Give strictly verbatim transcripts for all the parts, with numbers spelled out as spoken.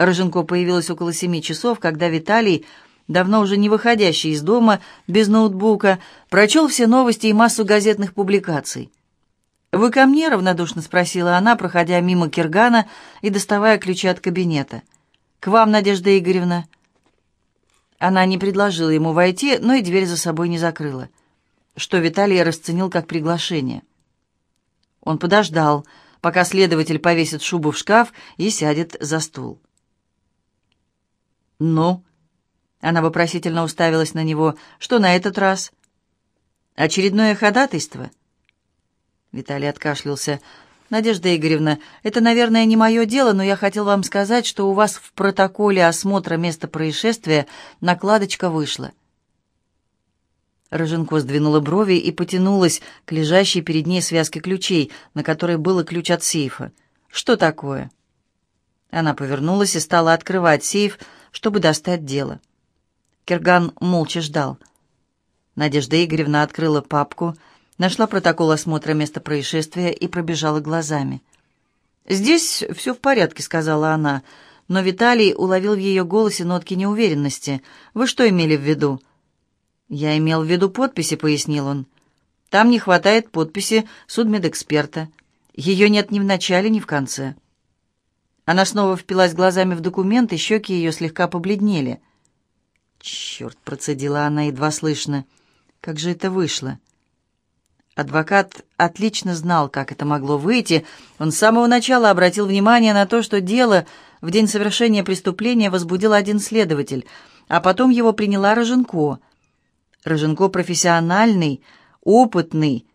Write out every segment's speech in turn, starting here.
Рыженко появилась около семи часов, когда Виталий, давно уже не выходящий из дома, без ноутбука, прочел все новости и массу газетных публикаций. «Вы ко мне?» — равнодушно спросила она, проходя мимо Киргана и доставая ключи от кабинета. «К вам, Надежда Игоревна». Она не предложила ему войти, но и дверь за собой не закрыла, что Виталий расценил как приглашение. Он подождал, пока следователь повесит шубу в шкаф и сядет за стул. «Ну?» — она вопросительно уставилась на него. «Что на этот раз? Очередное ходатайство?» Виталий откашлялся. «Надежда Игоревна, это, наверное, не мое дело, но я хотел вам сказать, что у вас в протоколе осмотра места происшествия накладочка вышла». Рыженко сдвинула брови и потянулась к лежащей перед ней связке ключей, на которой был и ключ от сейфа. «Что такое?» Она повернулась и стала открывать сейф, чтобы достать дело. Кирган молча ждал. Надежда Игоревна открыла папку, нашла протокол осмотра места происшествия и пробежала глазами. «Здесь все в порядке», — сказала она, но Виталий уловил в ее голосе нотки неуверенности. «Вы что имели в виду?» «Я имел в виду подписи», — пояснил он. «Там не хватает подписи судмедэксперта. Ее нет ни в начале, ни в конце». Она снова впилась глазами в документ, и щеки ее слегка побледнели. «Черт!» — процедила она едва слышно. «Как же это вышло?» Адвокат отлично знал, как это могло выйти. Он с самого начала обратил внимание на то, что дело в день совершения преступления возбудил один следователь, а потом его приняла Рыженко. Рыженко профессиональный, опытный.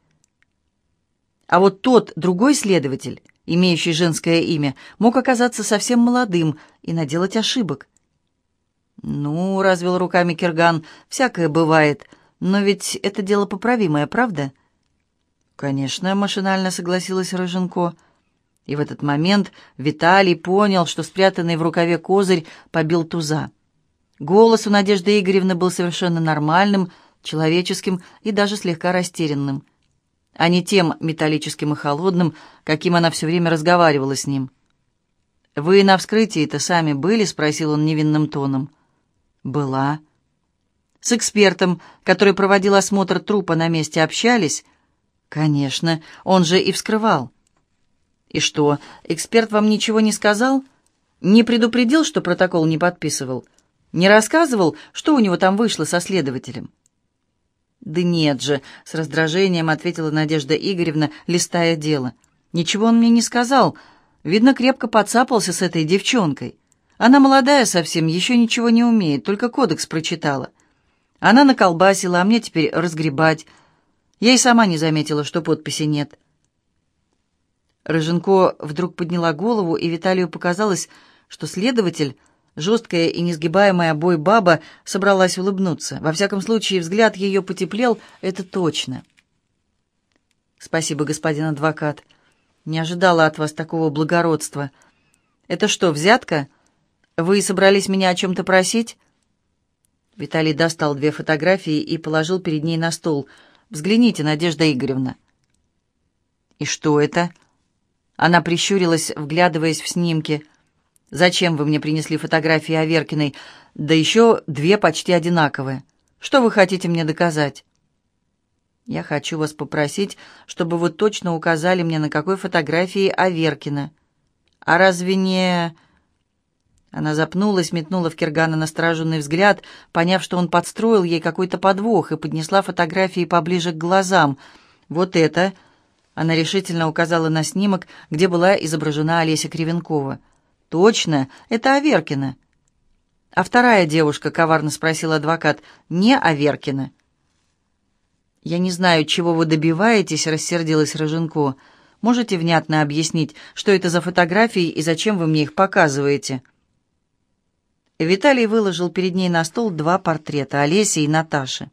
А вот тот другой следователь, имеющий женское имя, мог оказаться совсем молодым и наделать ошибок. «Ну, — развел руками Кирган, — всякое бывает, но ведь это дело поправимое, правда?» «Конечно», — машинально согласилась Рыженко. И в этот момент Виталий понял, что спрятанный в рукаве козырь побил туза. Голос у Надежды Игоревны был совершенно нормальным, человеческим и даже слегка растерянным, а не тем металлическим и холодным, каким она все время разговаривала с ним. «Вы на вскрытии-то сами были?» — спросил он невинным тоном. «Была». «С экспертом, который проводил осмотр трупа, на месте общались?» «Конечно, он же и вскрывал». «И что, эксперт вам ничего не сказал? Не предупредил, что протокол не подписывал? Не рассказывал, что у него там вышло со следователем?» «Да нет же», — с раздражением ответила Надежда Игоревна, листая дело. «Ничего он мне не сказал. Видно, крепко подцапался с этой девчонкой. Она молодая совсем, еще ничего не умеет, только кодекс прочитала. Она наколбасила, а мне теперь разгребать. Я и сама не заметила, что подписи нет». Рыженко вдруг подняла голову, и Виталию показалось, что следователь, жесткая и несгибаемая бой-баба, собралась улыбнуться. Во всяком случае, взгляд ее потеплел, это точно. «Спасибо, господин адвокат. Не ожидала от вас такого благородства. Это что, взятка? Вы собрались меня о чем-то просить?» Виталий достал две фотографии и положил перед ней на стол. «Взгляните, Надежда Игоревна». «И что это?» Она прищурилась, вглядываясь в снимки. «Зачем вы мне принесли фотографии Аверкиной? Да еще две почти одинаковые. Что вы хотите мне доказать?» «Я хочу вас попросить, чтобы вы точно указали мне, на какой фотографии Аверкина. А разве не...» Она запнулась, метнула в Киргана настороженный взгляд, поняв, что он подстроил ей какой-то подвох, и поднесла фотографии поближе к глазам. «Вот это...» Она решительно указала на снимок, где была изображена Олеся Кривенкова. «Точно, это Аверкина». «А вторая девушка?» — коварно спросил адвокат. «Не Аверкина». «Я не знаю, чего вы добиваетесь», — рассердилась Рыженко. «Можете внятно объяснить, что это за фотографии и зачем вы мне их показываете?» Виталий выложил перед ней на стол два портрета — Олеси и Наташи.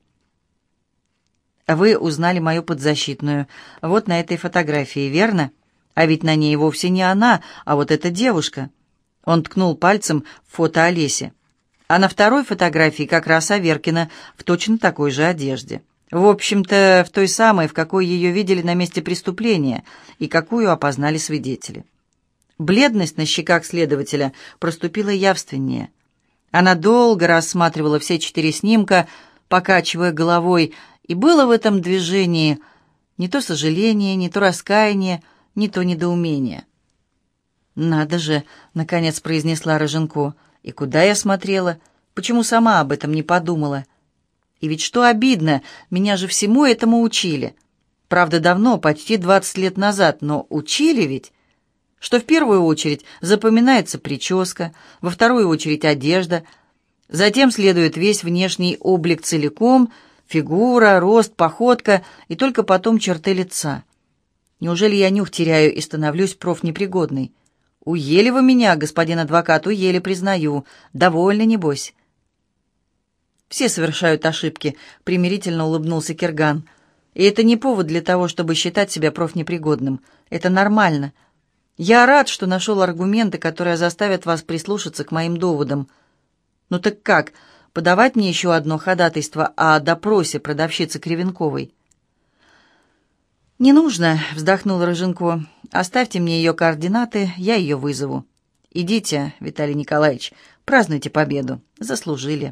«Вы узнали мою подзащитную. Вот на этой фотографии, верно? А ведь на ней вовсе не она, а вот эта девушка». Он ткнул пальцем в фото Олеси. А на второй фотографии как раз Аверкина в точно такой же одежде. В общем-то, в той самой, в какой ее видели на месте преступления и какую опознали свидетели. Бледность на щеках следователя проступила явственнее. Она долго рассматривала все четыре снимка, покачивая головой, и было в этом движении не то сожаление, не то раскаяние, не то недоумение. «Надо же!» — наконец произнесла Роженко. «И куда я смотрела? Почему сама об этом не подумала? И ведь что обидно, меня же всему этому учили. Правда, давно, почти двадцать лет назад, но учили ведь, что в первую очередь запоминается прическа, во вторую очередь одежда, затем следует весь внешний облик целиком, фигура, рост, походка и только потом черты лица. Неужели я нюх теряю и становлюсь профнепригодной? Уели вы меня, господин адвокат, уели, признаю. Довольны, небось?» «Все совершают ошибки», — примирительно улыбнулся Кирган. «И это не повод для того, чтобы считать себя профнепригодным. Это нормально. Я рад, что нашел аргументы, которые заставят вас прислушаться к моим доводам. Ну так как, подавать мне еще одно ходатайство о допросе продавщицы Кривенковой?» «Не нужно», — вздохнула Рыженко. «Оставьте мне ее координаты, я ее вызову. Идите, Виталий Николаевич, празднуйте победу. Заслужили».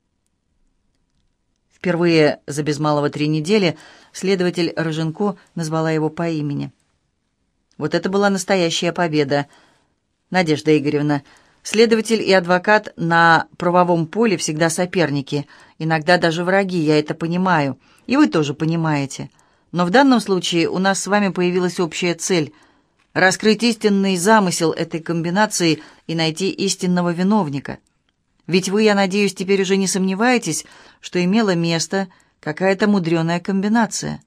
Впервые за без малого три недели следователь Рыженко назвала его по имени. Вот это была настоящая победа. «Надежда Игоревна, следователь и адвокат на правовом поле всегда соперники, иногда даже враги, я это понимаю, и вы тоже понимаете. Но в данном случае у нас с вами появилась общая цель — раскрыть истинный замысел этой комбинации и найти истинного виновника. Ведь вы, я надеюсь, теперь уже не сомневаетесь, что имела место какая-то мудреная комбинация».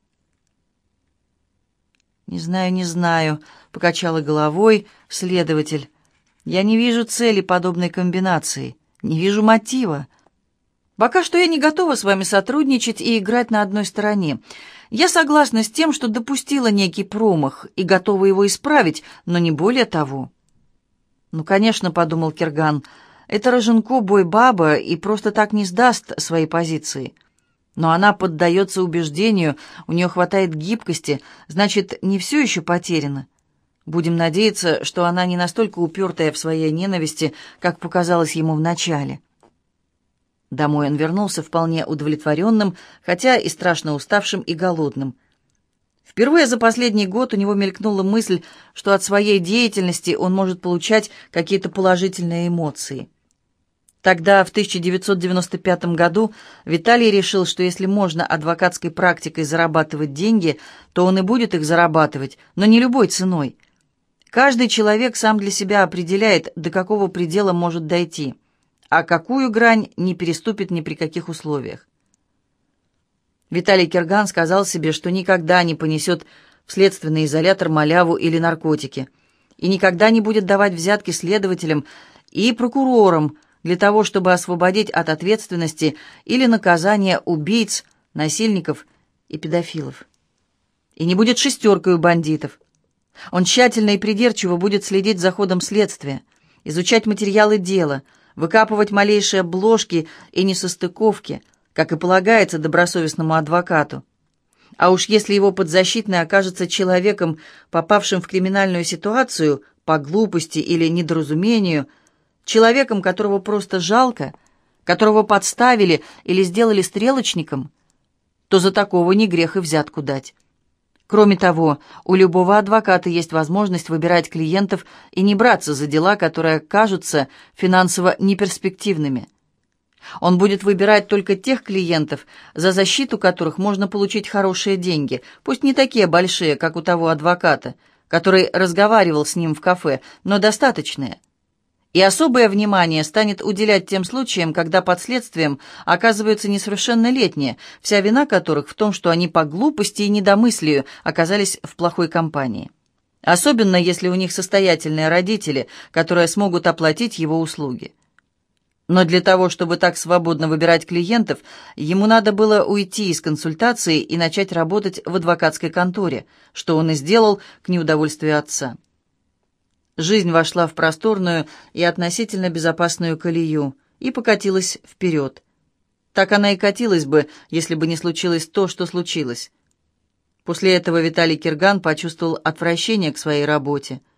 «Не знаю, не знаю», — покачала головой следователь. «Я не вижу цели подобной комбинации, не вижу мотива. Пока что я не готова с вами сотрудничать и играть на одной стороне. Я согласна с тем, что допустила некий промах и готова его исправить, но не более того». «Ну, конечно», — подумал Кирган, — «это Роженко бой-баба и просто так не сдаст свои позиции. Но она поддается убеждению, у нее хватает гибкости, значит, не все еще потеряно. Будем надеяться, что она не настолько упертая в своей ненависти, как показалось ему вначале». Домой он вернулся вполне удовлетворенным, хотя и страшно уставшим и голодным. Впервые за последний год у него мелькнула мысль, что от своей деятельности он может получать какие-то положительные эмоции. Тогда, в тысяча девятьсот девяносто пятом году, Виталий решил, что если можно адвокатской практикой зарабатывать деньги, то он и будет их зарабатывать, но не любой ценой. Каждый человек сам для себя определяет, до какого предела может дойти, а какую грань не переступит ни при каких условиях. Виталий Кирган сказал себе, что никогда не понесет в следственный изолятор маляву или наркотики, и никогда не будет давать взятки следователям и прокурорам для того, чтобы освободить от ответственности или наказания убийц, насильников и педофилов. И не будет шестеркой у бандитов. Он тщательно и придирчиво будет следить за ходом следствия, изучать материалы дела, выкапывать малейшие обложки и несостыковки, как и полагается добросовестному адвокату. А уж если его подзащитный окажется человеком, попавшим в криминальную ситуацию по глупости или недоразумению, человеком, которого просто жалко, которого подставили или сделали стрелочником, то за такого не грех и взятку дать. Кроме того, у любого адвоката есть возможность выбирать клиентов и не браться за дела, которые кажутся финансово неперспективными. Он будет выбирать только тех клиентов, за защиту которых можно получить хорошие деньги, пусть не такие большие, как у того адвоката, который разговаривал с ним в кафе, но достаточные. И особое внимание станет уделять тем случаям, когда под следствием оказываются несовершеннолетние, вся вина которых в том, что они по глупости и недомыслию оказались в плохой компании. Особенно, если у них состоятельные родители, которые смогут оплатить его услуги. Но для того, чтобы так свободно выбирать клиентов, ему надо было уйти из консультации и начать работать в адвокатской конторе, что он и сделал к неудовольствию отца. Жизнь вошла в просторную и относительно безопасную колею и покатилась вперед. Так она и катилась бы, если бы не случилось то, что случилось. После этого Виталий Кирган почувствовал отвращение к своей работе.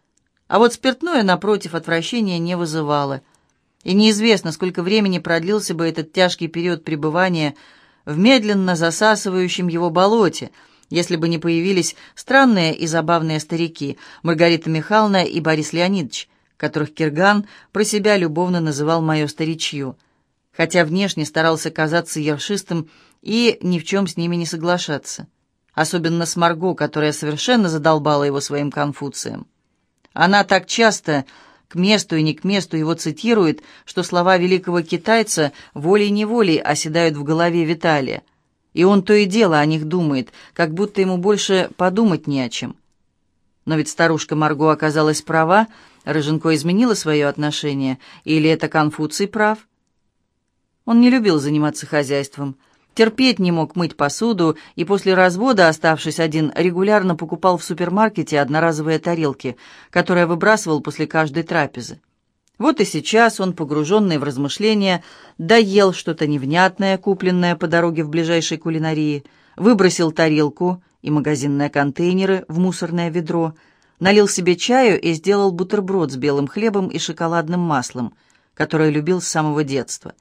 А вот спиртное, напротив, отвращения не вызывало. И неизвестно, сколько времени продлился бы этот тяжкий период пребывания в медленно засасывающем его болоте, если бы не появились странные и забавные старики Маргарита Михайловна и Борис Леонидович, которых Кирган про себя любовно называл «моё старичье», хотя внешне старался казаться ершистым и ни в чем с ними не соглашаться. Особенно с Марго, которая совершенно задолбала его своим Конфуцием. Она так часто к месту и не к месту его цитирует, что слова великого китайца волей-неволей оседают в голове Виталия, и он то и дело о них думает, как будто ему больше подумать не о чем. Но ведь старушка Марго оказалась права, Рыженко изменила свое отношение, или это Конфуций прав? Он не любил заниматься хозяйством, терпеть не мог мыть посуду, и после развода, оставшись один, регулярно покупал в супермаркете одноразовые тарелки, которые выбрасывал после каждой трапезы. Вот и сейчас он, погруженный в размышления, доел что-то невнятное, купленное по дороге в ближайшей кулинарии, выбросил тарелку и магазинные контейнеры в мусорное ведро, налил себе чаю и сделал бутерброд с белым хлебом и шоколадным маслом, которое любил с самого детства.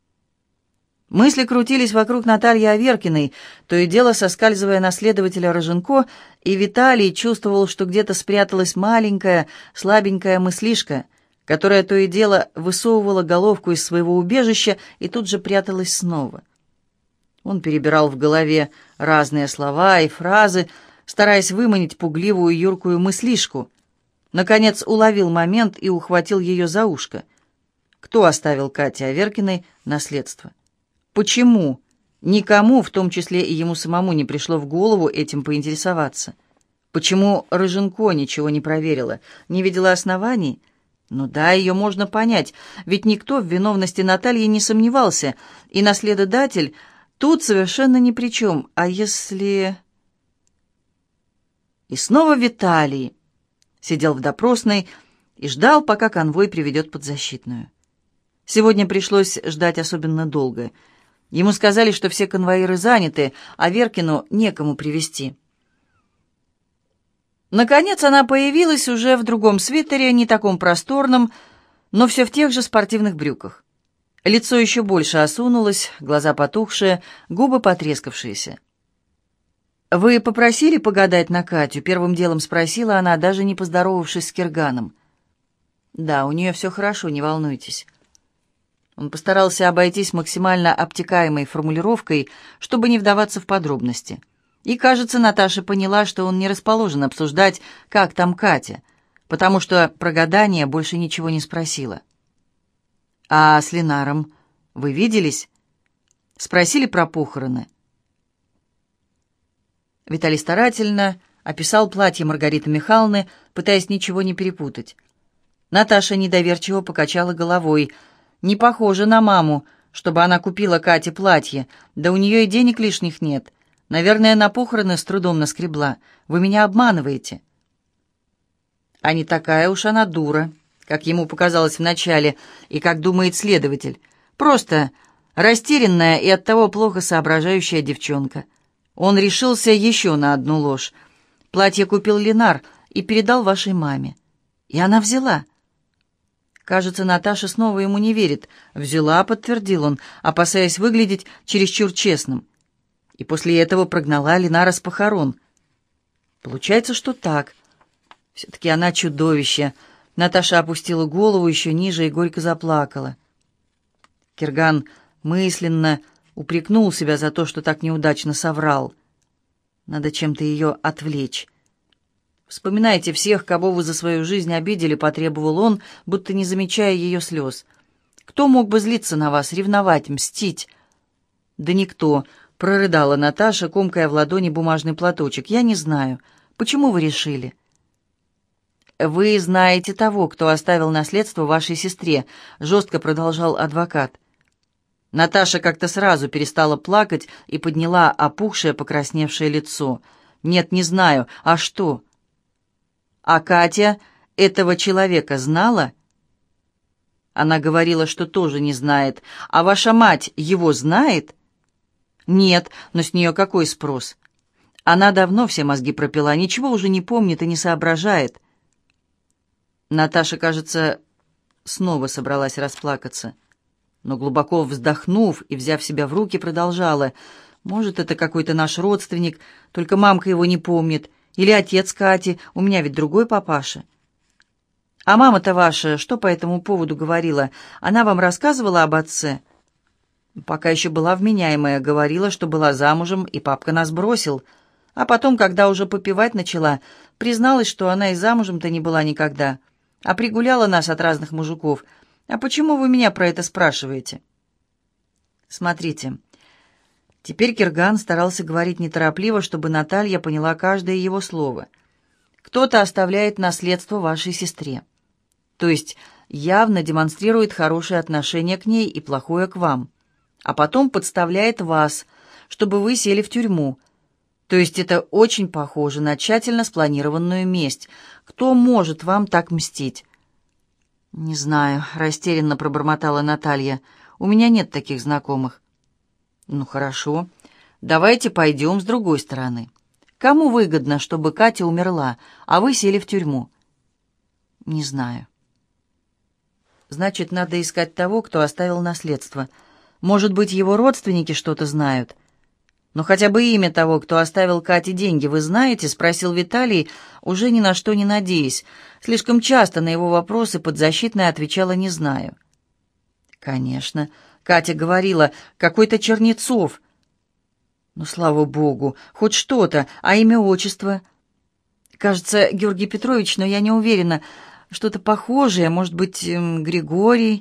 Мысли крутились вокруг Натальи Аверкиной, то и дело соскальзывая на следователя Рыженко, и Виталий чувствовал, что где-то спряталась маленькая, слабенькая мыслишка, которая то и дело высовывала головку из своего убежища и тут же пряталась снова. Он перебирал в голове разные слова и фразы, стараясь выманить пугливую юркую мыслишку. Наконец уловил момент и ухватил ее за ушко. Кто оставил Кате Аверкиной наследство? Почему никому, в том числе и ему самому, не пришло в голову этим поинтересоваться? Почему Рыженко ничего не проверила, не видела оснований? Ну да, ее можно понять, ведь никто в виновности Натальи не сомневался, и наследодатель тут совершенно ни при чем. А если... И снова Виталий сидел в допросной и ждал, пока конвой приведет подзащитную. Сегодня пришлось ждать особенно долго. Ему сказали, что все конвоиры заняты, а Веркину некому привезти. Наконец она появилась уже в другом свитере, не таком просторном, но все в тех же спортивных брюках. Лицо еще больше осунулось, глаза потухшие, губы потрескавшиеся. «Вы попросили погадать на Катю?» — первым делом спросила она, даже не поздоровавшись с Кирганом. «Да, у нее все хорошо, не волнуйтесь». Он постарался обойтись максимально обтекаемой формулировкой, чтобы не вдаваться в подробности. И, кажется, Наташа поняла, что он не расположен обсуждать, как там Катя, потому что про гадание больше ничего не спросила. «А с Ленаром вы виделись?» Спросили про похороны. Виталий старательно описал платье Маргариты Михайловны, пытаясь ничего не перепутать. Наташа недоверчиво покачала головой. «Не похоже на маму, чтобы она купила Кате платье, да у нее и денег лишних нет. Наверное, на похороны с трудом наскребла. Вы меня обманываете». А не такая уж она дура, как ему показалось вначале, и как думает следователь. Просто растерянная и оттого плохо соображающая девчонка. Он решился еще на одну ложь. Платье купил Ленар и передал вашей маме. И она взяла. Кажется, Наташа снова ему не верит. «Взяла», — подтвердил он, опасаясь выглядеть чересчур честным. И после этого прогнала Ленара с похорон. Получается, что так. Все-таки она чудовище. Наташа опустила голову еще ниже и горько заплакала. Кирган мысленно упрекнул себя за то, что так неудачно соврал. Надо чем-то ее отвлечь. «Вспоминайте всех, кого вы за свою жизнь обидели», — потребовал он, будто не замечая ее слез. «Кто мог бы злиться на вас, ревновать, мстить?» «Да никто», — прорыдала Наташа, комкая в ладони бумажный платочек. «Я не знаю. Почему вы решили?» «Вы знаете того, кто оставил наследство вашей сестре», — жестко продолжал адвокат. Наташа как-то сразу перестала плакать и подняла опухшее, покрасневшее лицо. «Нет, не знаю. А что?» «А Катя этого человека знала?» Она говорила, что тоже не знает. «А ваша мать его знает?» «Нет, но с нее какой спрос?» Она давно все мозги пропила, ничего уже не помнит и не соображает. Наташа, кажется, снова собралась расплакаться, но глубоко вздохнув и взяв себя в руки, продолжала. «Может, это какой-то наш родственник, только мамка его не помнит, или отец Кати, у меня ведь другой папаша». «А мама-то ваша что по этому поводу говорила? Она вам рассказывала об отце?» «Пока еще была вменяемая, говорила, что была замужем, и папка нас бросил. А потом, когда уже попивать начала, призналась, что она и замужем-то не была никогда, а пригуляла нас от разных мужиков. А почему вы меня про это спрашиваете?» «Смотрите». Теперь Кирган старался говорить неторопливо, чтобы Наталья поняла каждое его слово. «Кто-то оставляет наследство вашей сестре. То есть явно демонстрирует хорошее отношение к ней и плохое к вам. А потом подставляет вас, чтобы вы сели в тюрьму. То есть это очень похоже на тщательно спланированную месть. Кто может вам так мстить?» «Не знаю», — растерянно пробормотала Наталья. «У меня нет таких знакомых». «Ну хорошо, давайте пойдем с другой стороны. Кому выгодно, чтобы Катя умерла, а вы сели в тюрьму?» «Не знаю». «Значит, надо искать того, кто оставил наследство. Может быть, его родственники что-то знают?» «Но хотя бы имя того, кто оставил Кате деньги, вы знаете?» — спросил Виталий, уже ни на что не надеясь. Слишком часто на его вопросы подзащитная отвечала «не знаю». «Конечно». Катя говорила, какой-то Чернецов. Ну, слава богу, хоть что-то, а имя, отчество? Кажется, Георгий Петрович, но я не уверена. Что-то похожее, может быть, Григорий?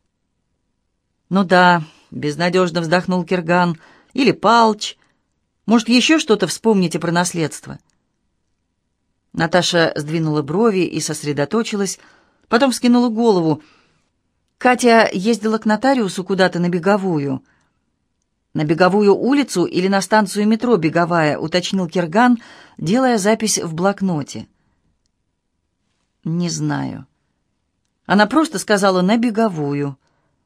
Ну да, безнадежно вздохнул Кирган. Или Палч. Может, еще что-то вспомните про наследство? Наташа сдвинула брови и сосредоточилась, потом вскинула голову. Катя ездила к нотариусу куда-то на Беговую. «На Беговую улицу или на станцию метро Беговая?» — уточнил Кирган, делая запись в блокноте. «Не знаю». Она просто сказала «на Беговую».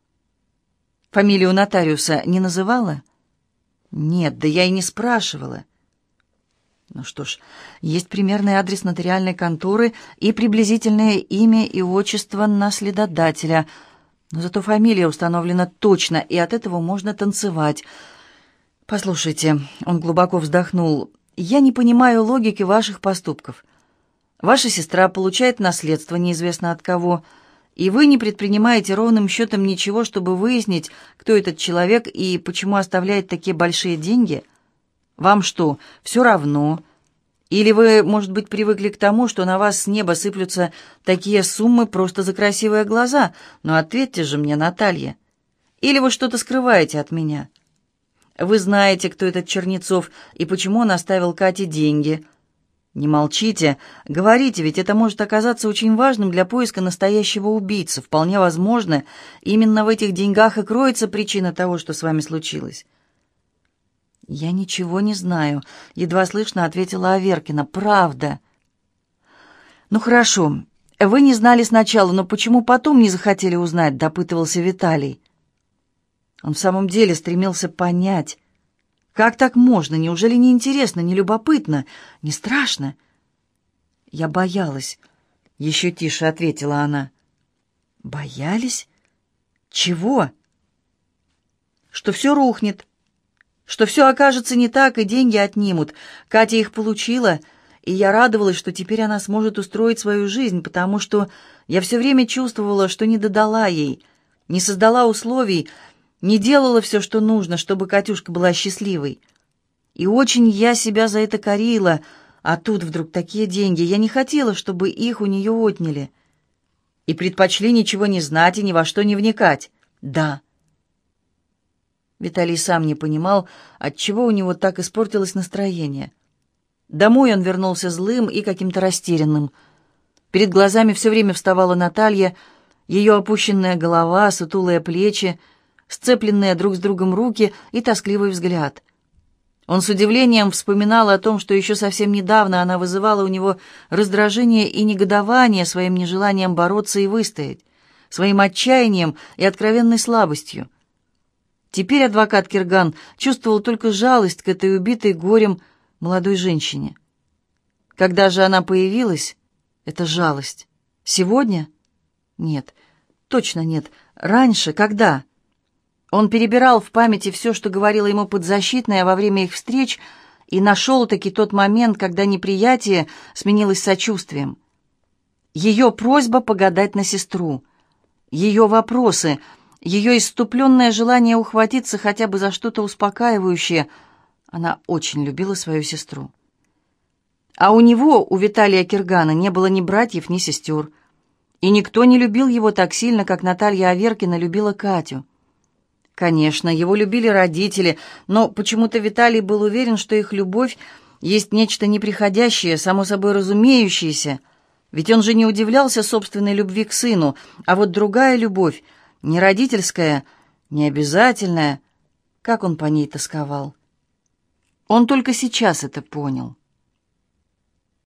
«Фамилию нотариуса не называла?» «Нет, да я и не спрашивала». Ну что ж, есть примерный адрес нотариальной конторы и приблизительное имя и отчество наследодателя — но зато фамилия установлена точно, и от этого можно танцевать. Послушайте, он глубоко вздохнул, я не понимаю логики ваших поступков. Ваша сестра получает наследство неизвестно от кого, и вы не предпринимаете ровным счетом ничего, чтобы выяснить, кто этот человек и почему оставляет такие большие деньги. Вам что, все равно? Или вы, может быть, привыкли к тому, что на вас с неба сыплются такие суммы просто за красивые глаза? Но ответьте же мне, Наталья. Или вы что-то скрываете от меня? Вы знаете, кто этот Чернецов и почему он оставил Кате деньги. Не молчите, говорите, ведь это может оказаться очень важным для поиска настоящего убийцы. Вполне возможно, именно в этих деньгах и кроется причина того, что с вами случилось. «Я ничего не знаю», — едва слышно ответила Аверкина. «Правда». «Ну хорошо, вы не знали сначала, но почему потом не захотели узнать?» — допытывался Виталий. Он в самом деле стремился понять. Как так можно? Неужели не интересно, не любопытно, не страшно? «Я боялась», — еще тише ответила она. «Боялись? Чего?» «Что все рухнет. Что все окажется не так, и деньги отнимут. Катя их получила, и я радовалась, что теперь она сможет устроить свою жизнь, потому что я все время чувствовала, что не додала ей, не создала условий, не делала все, что нужно, чтобы Катюшка была счастливой. И очень я себя за это корила, а тут вдруг такие деньги. Я не хотела, чтобы их у нее отняли. И предпочли ничего не знать и ни во что не вникать. Да». Виталий сам не понимал, отчего у него так испортилось настроение. Домой он вернулся злым и каким-то растерянным. Перед глазами все время вставала Наталья, ее опущенная голова, сутулые плечи, сцепленные друг с другом руки и тоскливый взгляд. Он с удивлением вспоминал о том, что еще совсем недавно она вызывала у него раздражение и негодование своим нежеланием бороться и выстоять, своим отчаянием и откровенной слабостью. Теперь адвокат Кирган чувствовал только жалость к этой убитой горем молодой женщине. Когда же она появилась, эта жалость, Сегодня? Нет, точно нет. Раньше, когда? Он перебирал в памяти все, что говорила ему подзащитная во время их встреч, и нашел-таки тот момент, когда неприятие сменилось сочувствием. Ее просьба погадать на сестру, ее вопросы, ее исступленное желание ухватиться хотя бы за что-то успокаивающее. Она очень любила свою сестру. А у него, у Виталия Киргана, не было ни братьев, ни сестер. И никто не любил его так сильно, как Наталья Аверкина любила Катю. Конечно, его любили родители, но почему-то Виталий был уверен, что их любовь есть нечто неприходящее, само собой разумеющееся. Ведь он же не удивлялся собственной любви к сыну, а вот другая любовь, не родительская, не обязательная, как он по ней тосковал. Он только сейчас это понял.